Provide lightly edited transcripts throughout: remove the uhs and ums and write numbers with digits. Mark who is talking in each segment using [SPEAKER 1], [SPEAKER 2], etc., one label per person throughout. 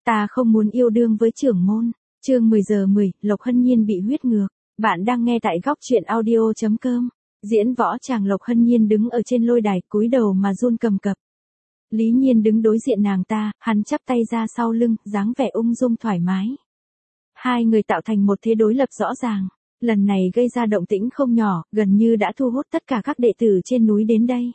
[SPEAKER 1] Ta không muốn yêu đương với trưởng môn. Chương 10 giờ 10, Lộc Hân Nhiên bị huyết ngược. Bạn đang nghe tại góc truyện audio.com. Diễn võ chàng Lộc Hân Nhiên đứng ở trên lôi đài, cúi đầu mà run cầm cập. Lý Nhiên đứng đối diện nàng ta, hắn chắp tay ra sau lưng, dáng vẻ ung dung thoải mái. Hai người tạo thành một thế đối lập rõ ràng. Lần này gây ra động tĩnh không nhỏ, gần như đã thu hút tất cả các đệ tử trên núi đến đây.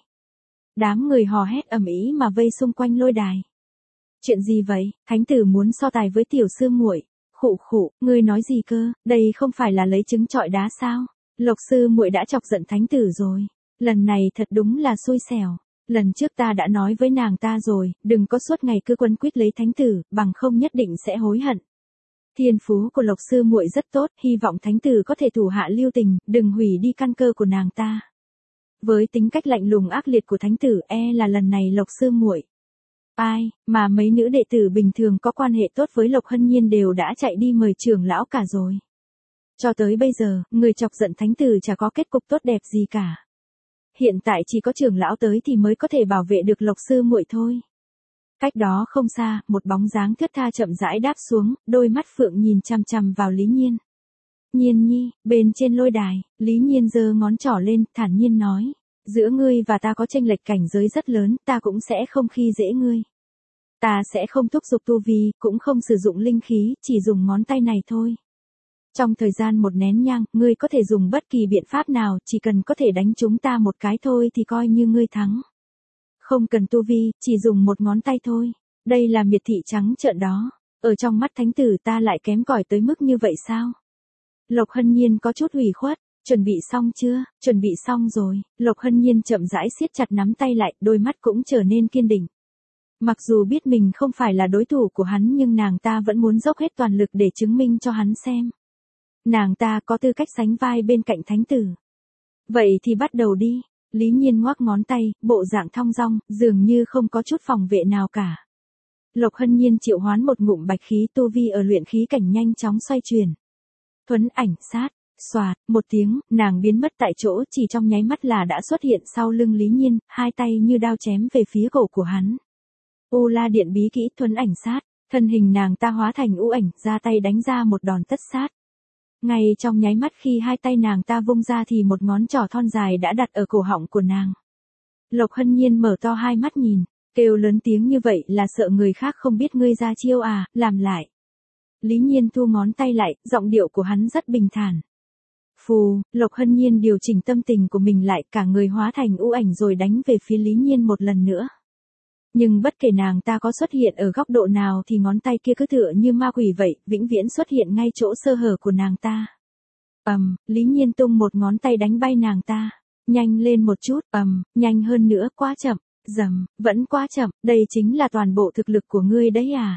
[SPEAKER 1] Đám người hò hét ầm ĩ mà vây xung quanh lôi đài. Chuyện gì vậy? Thánh tử muốn so tài với tiểu sư muội. Khụ khụ, ngươi nói gì cơ? Đây không phải là lấy trứng trọi đá sao? Lộc sư muội đã chọc giận thánh tử rồi. Lần này thật đúng là xui xẻo. Lần trước ta đã nói với nàng ta rồi, đừng có suốt ngày cứ quấn quýt lấy thánh tử, bằng không nhất định sẽ hối hận. Thiên phú của Lộc sư muội rất tốt, hy vọng thánh tử có thể thủ hạ lưu tình, đừng hủy đi căn cơ của nàng ta. Với tính cách lạnh lùng ác liệt của thánh tử, là lần này Lộc sư muội. Ai, mà mấy nữ đệ tử bình thường có quan hệ tốt với Lộc Hân Nhiên đều đã chạy đi mời trưởng lão cả rồi. Cho tới bây giờ, người chọc giận thánh tử chả có kết cục tốt đẹp gì cả. Hiện tại chỉ có trưởng lão tới thì mới có thể bảo vệ được Lộc sư muội thôi. Cách đó không xa, một bóng dáng thướt tha chậm rãi đáp xuống, đôi mắt phượng nhìn chằm chằm vào Lý Nhiên. Nhiên nhi, bên trên lôi đài, Lý Nhiên giơ ngón trỏ lên, thản nhiên nói. Giữa ngươi và ta có chênh lệch cảnh giới rất lớn, ta cũng sẽ không khi dễ ngươi. Ta sẽ không thúc giục tu vi, cũng không sử dụng linh khí, chỉ dùng ngón tay này thôi. Trong thời gian một nén nhang, ngươi có thể dùng bất kỳ biện pháp nào, chỉ cần có thể đánh chúng ta một cái thôi thì coi như ngươi thắng. Không cần tu vi, chỉ dùng một ngón tay thôi. Đây là miệt thị trắng trợn đó. Ở trong mắt thánh tử ta lại kém cỏi tới mức như vậy sao? Lộc Hân Nhiên có chút ủy khuất. Chuẩn bị xong chưa? Chuẩn bị xong rồi. Lộc Hân Nhiên chậm rãi siết chặt nắm tay lại, đôi mắt cũng trở nên kiên định. Mặc dù biết mình không phải là đối thủ của hắn nhưng nàng ta vẫn muốn dốc hết toàn lực để chứng minh cho hắn xem. Nàng ta có tư cách sánh vai bên cạnh thánh tử. Vậy thì bắt đầu đi. Lý Nhiên ngoắc ngón tay, bộ dạng thong dong, dường như không có chút phòng vệ nào cả. Lộc Hân Nhiên triệu hoán một ngụm bạch khí, tu vi ở luyện khí cảnh nhanh chóng xoay chuyển. Thuấn ảnh sát. Xoạt, một tiếng, nàng biến mất tại chỗ, chỉ trong nháy mắt là đã xuất hiện sau lưng Lý Nhiên, hai tay như đao chém về phía cổ của hắn. U La Điện bí kỹ thuấn ảnh sát, thân hình nàng ta hóa thành u ảnh, ra tay đánh ra một đòn tất sát. Ngay trong nháy mắt khi hai tay nàng ta vung ra thì một ngón trỏ thon dài đã đặt ở cổ họng của nàng. Lộc Hân Nhiên mở to hai mắt nhìn, kêu lớn tiếng như vậy là sợ người khác không biết ngươi ra chiêu à, làm lại. Lý Nhiên thu ngón tay lại, giọng điệu của hắn rất bình thản. Phù, Lộc Hân Nhiên điều chỉnh tâm tình của mình lại, cả người hóa thành u ảnh rồi đánh về phía Lý Nhiên một lần nữa. Nhưng bất kể nàng ta có xuất hiện ở góc độ nào thì ngón tay kia cứ tựa như ma quỷ vậy, vĩnh viễn xuất hiện ngay chỗ sơ hở của nàng ta. Lý Nhiên tung một ngón tay đánh bay nàng ta. Nhanh lên một chút, nhanh hơn nữa, quá chậm, vẫn quá chậm, đây chính là toàn bộ thực lực của ngươi đấy à,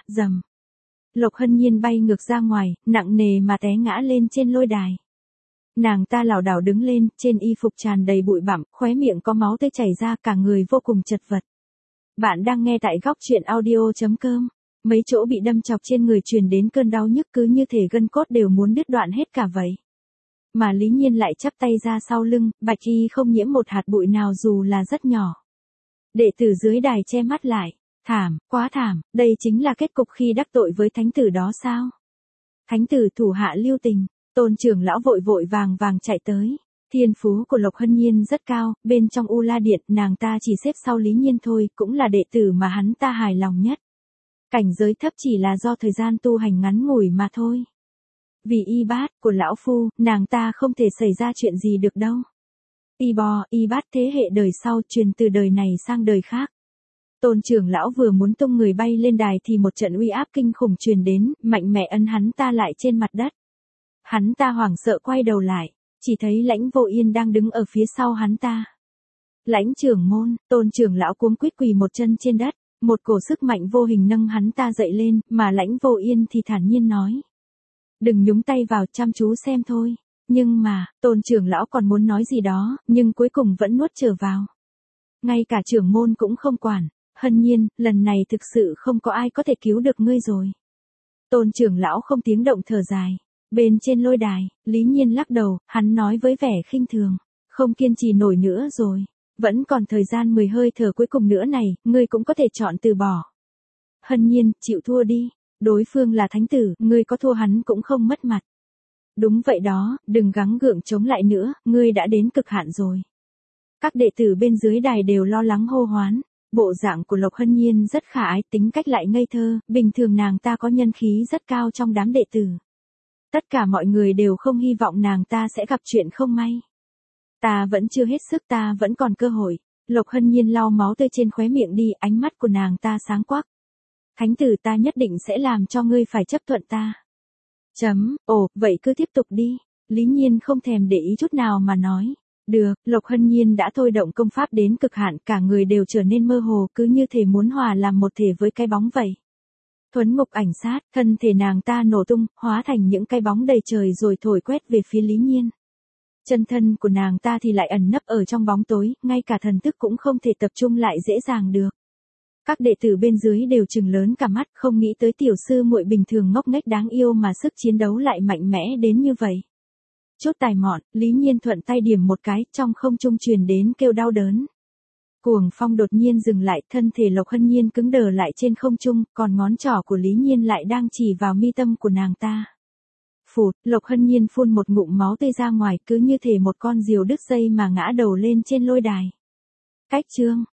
[SPEAKER 1] Lộc Hân Nhiên bay ngược ra ngoài, nặng nề mà té ngã lên trên lôi đài. Nàng ta lảo đảo đứng lên, trên y phục tràn đầy bụi bặm, khóe miệng có máu tươi chảy ra, cả người vô cùng chật vật. Bạn đang nghe tại góc truyện audio.com. Mấy chỗ bị đâm chọc trên người truyền đến cơn đau nhức cứ như thể gân cốt đều muốn đứt đoạn hết cả vậy. Mà Lý Nhiên lại chắp tay ra sau lưng, bạch y không nhiễm một hạt bụi nào dù là rất nhỏ. Đệ tử dưới đài che mắt lại. Thảm, quá thảm, đây chính là kết cục khi đắc tội với thánh tử đó sao? Thánh tử thủ hạ lưu tình. Tôn trưởng lão vội vội vàng vàng chạy tới. Thiên phú của Lộc Hân Nhiên rất cao, bên trong U La Điện, nàng ta chỉ xếp sau Lý Nhiên thôi, cũng là đệ tử mà hắn ta hài lòng nhất. Cảnh giới thấp chỉ là do thời gian tu hành ngắn ngủi mà thôi. Vì y bát của lão phu, nàng ta không thể xảy ra chuyện gì được đâu. Y bát thế hệ đời sau truyền từ đời này sang đời khác. Tôn trưởng lão vừa muốn tung người bay lên đài thì một trận uy áp kinh khủng truyền đến, mạnh mẽ ấn hắn ta lại trên mặt đất. Hắn ta hoảng sợ quay đầu lại, chỉ thấy Lãnh Vô Yên đang đứng ở phía sau hắn ta. Lãnh trưởng môn, Tôn trưởng lão cuống quýt quỳ một chân trên đất, một cổ sức mạnh vô hình nâng hắn ta dậy lên, mà Lãnh Vô Yên thì thản nhiên nói. Đừng nhúng tay vào, chăm chú xem thôi. Nhưng mà, Tôn trưởng lão còn muốn nói gì đó, nhưng cuối cùng vẫn nuốt trở vào. Ngay cả trưởng môn cũng không quản. Hân Nhiên, lần này thực sự không có ai có thể cứu được ngươi rồi. Tôn trưởng lão không tiếng động thở dài. Bên trên lôi đài, Lý Nhiên lắc đầu, hắn nói với vẻ khinh thường. Không kiên trì nổi nữa rồi. Vẫn còn thời gian 10 hơi thở cuối cùng nữa này, ngươi cũng có thể chọn từ bỏ. Hân Nhiên, chịu thua đi. Đối phương là thánh tử, ngươi có thua hắn cũng không mất mặt. Đúng vậy đó, đừng gắng gượng chống lại nữa, ngươi đã đến cực hạn rồi. Các đệ tử bên dưới đài đều lo lắng hô hoán. Bộ dạng của Lộc Hân Nhiên rất khả ái, tính cách lại ngây thơ, bình thường nàng ta có nhân khí rất cao trong đám đệ tử. Tất cả mọi người đều không hy vọng nàng ta sẽ gặp chuyện không may. Ta vẫn chưa hết sức, ta vẫn còn cơ hội. Lộc Hân Nhiên lau máu tươi trên khóe miệng đi, ánh mắt của nàng ta sáng quắc. Thánh tử, ta nhất định sẽ làm cho ngươi phải chấp thuận ta. Ồ, vậy cứ tiếp tục đi. Lý Nhiên không thèm để ý chút nào mà nói. Được, Lộc Hân Nhiên đã thôi động công pháp đến cực hạn, cả người đều trở nên mơ hồ, cứ như thể muốn hòa làm một thể với cái bóng vậy. Thuấn ngục ảnh sát, thân thể nàng ta nổ tung, hóa thành những cái bóng đầy trời rồi thổi quét về phía Lý Nhiên. Chân thân của nàng ta thì lại ẩn nấp ở trong bóng tối, ngay cả thần thức cũng không thể tập trung lại dễ dàng được. Các đệ tử bên dưới đều trừng lớn cả mắt, không nghĩ tới tiểu sư muội bình thường ngốc nghếch đáng yêu mà sức chiến đấu lại mạnh mẽ đến như vậy. Chút tài mọn, Lý Nhiên thuận tay điểm một cái, trong không trung truyền đến kêu đau đớn. Cuồng phong đột nhiên dừng lại, thân thể Lộc Hân Nhiên cứng đờ lại trên không trung, còn ngón trỏ của Lý Nhiên lại đang chỉ vào mi tâm của nàng ta. Phụt, Lộc Hân Nhiên phun một ngụm máu tươi ra ngoài, cứ như thể một con diều đứt dây mà ngã đầu lên trên lôi đài. Cách chương